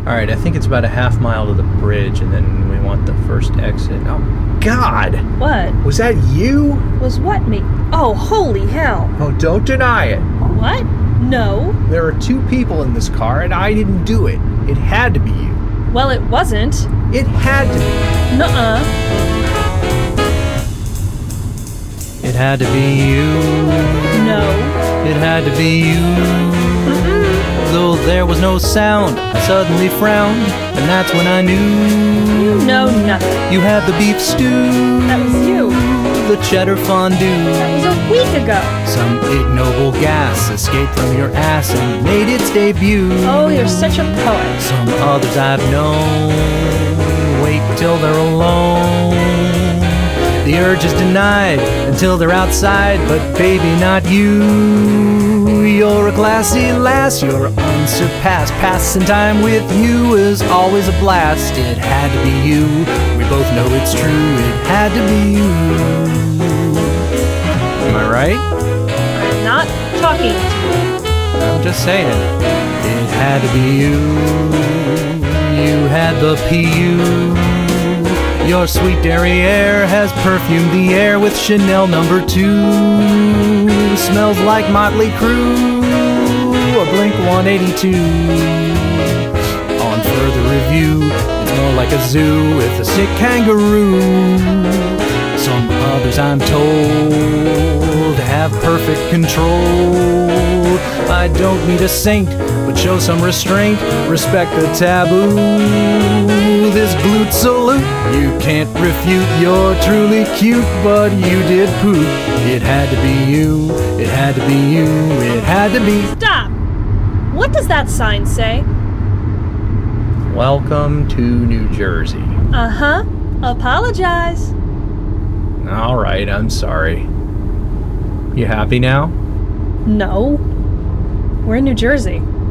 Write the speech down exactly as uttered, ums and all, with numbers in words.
Alright, I think it's about a half mile to the bridge, and then we want the first exit. Oh, God! What? Was that you? Was what me? Oh, holy hell. Oh, don't deny it. What? No. There are two people in this car, and I didn't do it. It had to be you. Well, it wasn't. It had to be. Nuh-uh. It had to be you. No. It had to be you. Mm-mm. Though there was no sound, I suddenly frowned, and that's when I knew. You know nothing. You had the beef stew. That was you. The cheddar fondue. That was a week ago. Some ignoble gas escaped from your ass and made its debut. Oh, you're such a poet. Some others I've known wait till they're alone. The urge is denied until they're outside, but baby, not you. You're a classy lass, you're unsurpassed. Passing time with you is always a blast. It had to be you. We both know it's true. It had to be you. Am I right? I'm not talking to you. I'm just saying. It had to be you. You had the P U. Your sweet derriere has perfumed the air with Chanel number two. Smells like Motley Crue or Blink one eighty-two. On further review, it's more like a zoo with a sick kangaroo. Some others, I'm told, have perfect control. I don't need a saint, but show some restraint. Respect the taboo. This glute salute, you can't refute. You're truly cute, but you did poop. It had to be you. It had to be you. It had to be. Stop! What does that sign say? Welcome to New Jersey. Uh-huh. Apologize. All right, I'm sorry. You happy now? No. We're in New Jersey.